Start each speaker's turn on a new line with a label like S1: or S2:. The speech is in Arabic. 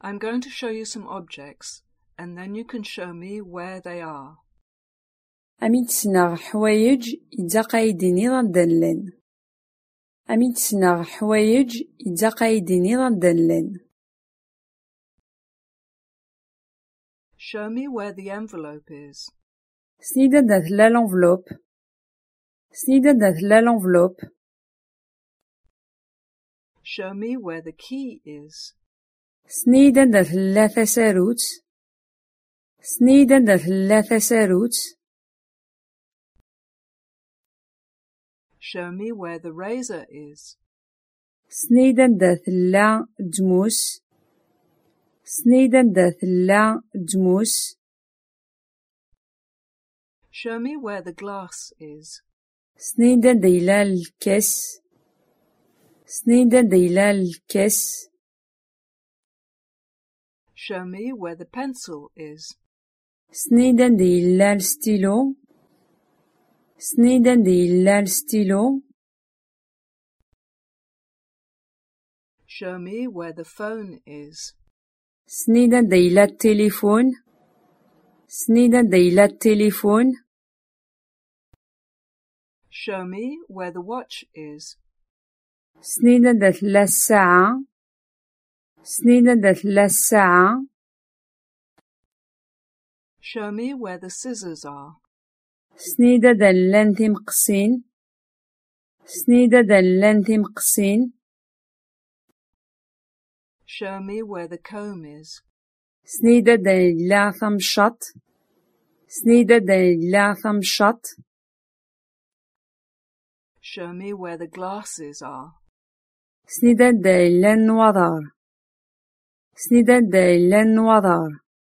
S1: I'm going to show you some objects, and then you can show me where they are.
S2: أمي تسناغ حوايج إذا قايديني غندلن. أمي تسناغ حوايج إذا قايديني غندلن.
S1: Show me where the envelope is.
S2: سنيدة دات لا لونفلوب. سنيدة دات لا لونفلوب.
S1: Show me where the key is.
S2: سنيدة دات لا تساروت. سنيدة دات لا تساروت.
S1: Show me where the razor is.
S2: سنيدة دات لا دموس. سنيدة دات لا دموس.
S1: Show me where the glass is.
S2: سنيدة ديلا الكاس. سنيدة ديلا الكاس.
S1: Show me where the pencil is.
S2: سنيدة ديلا الستيلو. سنيدة ديلا الستيلو.
S1: Show me where the phone is.
S2: سنيدة ديلا التليفون. سنيدة ديلا التليفون.
S1: Show me where the watch is.
S2: سنيدة دات لا الساعة. سنيدة دات لا الساعة.
S1: Show me where the scissors are.
S2: سنيدة دلان تمقسين. سنيدة دلان تمقسين.
S1: Show me where the comb is.
S2: سنيدة ديلا ثمشط. سنيدة ديلا ثمشط.
S1: Show me where the glasses are.
S2: سنيدة ديلا النوضار. سنيدة ديلا النوضار.